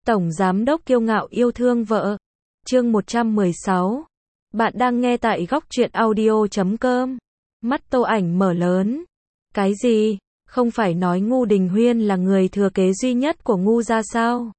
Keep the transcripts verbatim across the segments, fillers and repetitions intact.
Tổng giám đốc kiêu ngạo yêu thương vợ. Chương một trăm mười sáu. Bạn đang nghe tại góc truyện audio chấm com. Mắt Tô Ảnh mở lớn. Cái gì? Không phải nói Ngô Đình Huyên là người thừa kế duy nhất của Ngô gia sao?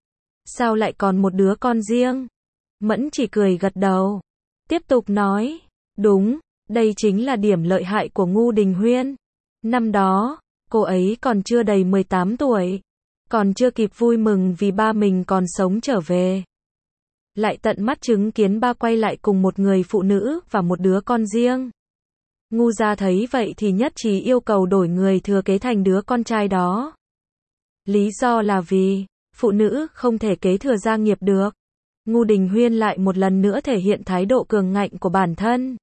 Sao lại còn một đứa con riêng? Mẫn chỉ cười gật đầu. Tiếp tục nói. Đúng, đây chính là điểm lợi hại của Ngô Đình Huyên. Năm đó, cô ấy còn chưa đầy mười tám tuổi. Còn chưa kịp vui mừng vì ba mình còn sống trở về. Lại tận mắt chứng kiến ba quay lại cùng một người phụ nữ và một đứa con riêng. Ngô gia thấy vậy thì nhất trí yêu cầu đổi người thừa kế thành đứa con trai đó. Lý do là vì, phụ nữ không thể kế thừa gia nghiệp được. Ngô Đình Huyên lại một lần nữa thể hiện thái độ cường ngạnh của bản thân.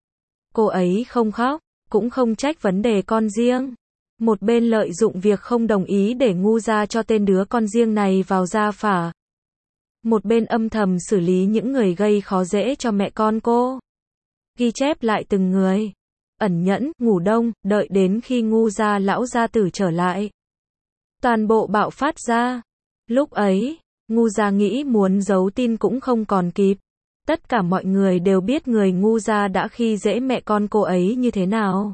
Cô ấy không khóc, cũng không trách vấn đề con riêng. Một bên lợi dụng việc không đồng ý để Ngô gia cho tên đứa con riêng này vào gia phả. Một bên âm thầm xử lý những người gây khó dễ cho mẹ con cô. Ghi chép lại từng người. Ẩn nhẫn, ngủ đông, đợi đến khi Ngô gia lão gia tử trở lại. Toàn bộ bạo phát ra. Lúc ấy, Ngô gia nghĩ muốn giấu tin cũng không còn kịp. Tất cả mọi người đều biết người Ngô gia đã khi dễ mẹ con cô ấy như thế nào.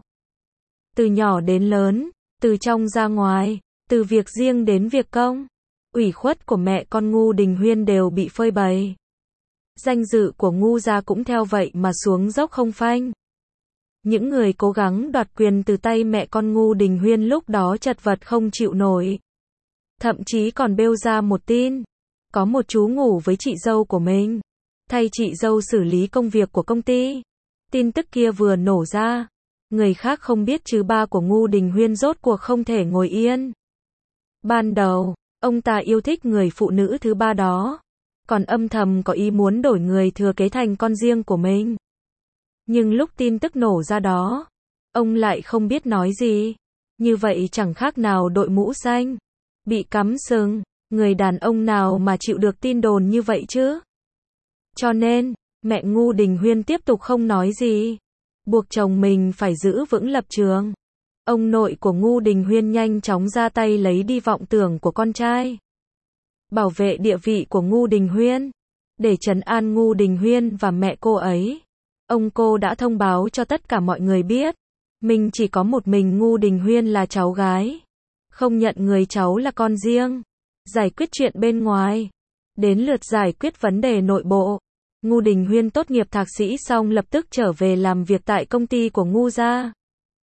Từ nhỏ đến lớn, từ trong ra ngoài, từ việc riêng đến việc công, ủy khuất của mẹ con Ngô Đình Huyên đều bị phơi bày. Danh dự của Ngô gia cũng theo vậy mà xuống dốc không phanh. Những người cố gắng đoạt quyền từ tay mẹ con Ngô Đình Huyên lúc đó chật vật không chịu nổi. Thậm chí còn bêu ra một tin. Có một chú ngủ với chị dâu của mình, thay chị dâu xử lý công việc của công ty. Tin tức kia vừa nổ ra. Người khác không biết chứ ba của Ngô Đình Huyên rốt cuộc không thể ngồi yên. Ban đầu, ông ta yêu thích người phụ nữ thứ ba đó. Còn âm thầm có ý muốn đổi người thừa kế thành con riêng của mình. Nhưng lúc tin tức nổ ra đó, ông lại không biết nói gì. Như vậy chẳng khác nào đội mũ xanh bị cắm sừng. Người đàn ông nào mà chịu được tin đồn như vậy chứ? Cho nên, mẹ Ngô Đình Huyên tiếp tục không nói gì. Buộc chồng mình phải giữ vững lập trường. Ông nội của Ngô Đình Huyên nhanh chóng ra tay lấy đi vọng tưởng của con trai. Bảo vệ địa vị của Ngô Đình Huyên. Để trấn an Ngô Đình Huyên và mẹ cô ấy. Ông cô đã thông báo cho tất cả mọi người biết. Mình chỉ có một mình Ngô Đình Huyên là cháu gái. Không nhận người cháu là con riêng. Giải quyết chuyện bên ngoài. Đến lượt giải quyết vấn đề nội bộ. Ngô Đình Huyên tốt nghiệp thạc sĩ xong lập tức trở về làm việc tại công ty của Ngô gia.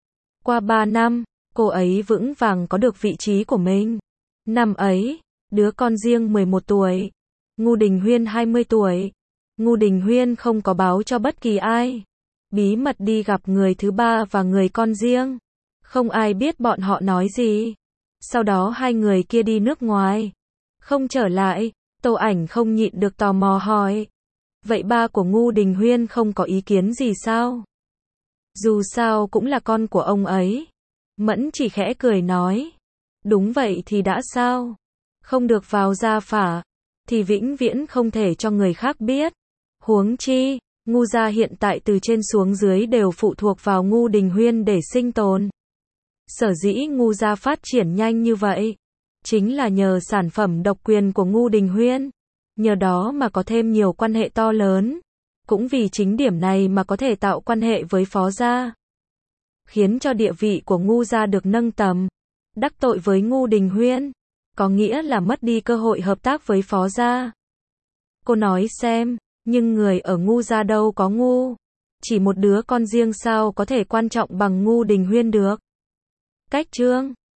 Qua ba năm, cô ấy vững vàng có được vị trí của mình. Năm ấy, đứa con riêng mười một tuổi. Ngô Đình Huyên hai mươi tuổi. Ngô Đình Huyên không có báo cho bất kỳ ai. Bí mật đi gặp người thứ ba và người con riêng. Không ai biết bọn họ nói gì. Sau đó hai người kia đi nước ngoài. Không trở lại, Tô Ảnh không nhịn được tò mò hỏi. Vậy ba của Ngô Đình Huyên không có ý kiến gì sao? Dù sao cũng là con của ông ấy. Mẫn chỉ khẽ cười nói. Đúng vậy thì đã sao? Không được vào gia phả, thì vĩnh viễn không thể cho người khác biết. Huống chi, Ngô gia hiện tại từ trên xuống dưới đều phụ thuộc vào Ngô Đình Huyên để sinh tồn. Sở dĩ Ngô gia phát triển nhanh như vậy, chính là nhờ sản phẩm độc quyền của Ngô Đình Huyên. Nhờ đó mà có thêm nhiều quan hệ to lớn. Cũng vì chính điểm này mà có thể tạo quan hệ với Phó gia. Khiến cho địa vị của Ngô gia được nâng tầm. Đắc tội với Ngô Đình Huyên, có nghĩa là mất đi cơ hội hợp tác với Phó gia. Cô nói xem, nhưng người ở Ngô gia đâu có ngu. Chỉ một đứa con riêng sao có thể quan trọng bằng Ngô Đình Huyên được. Cách chương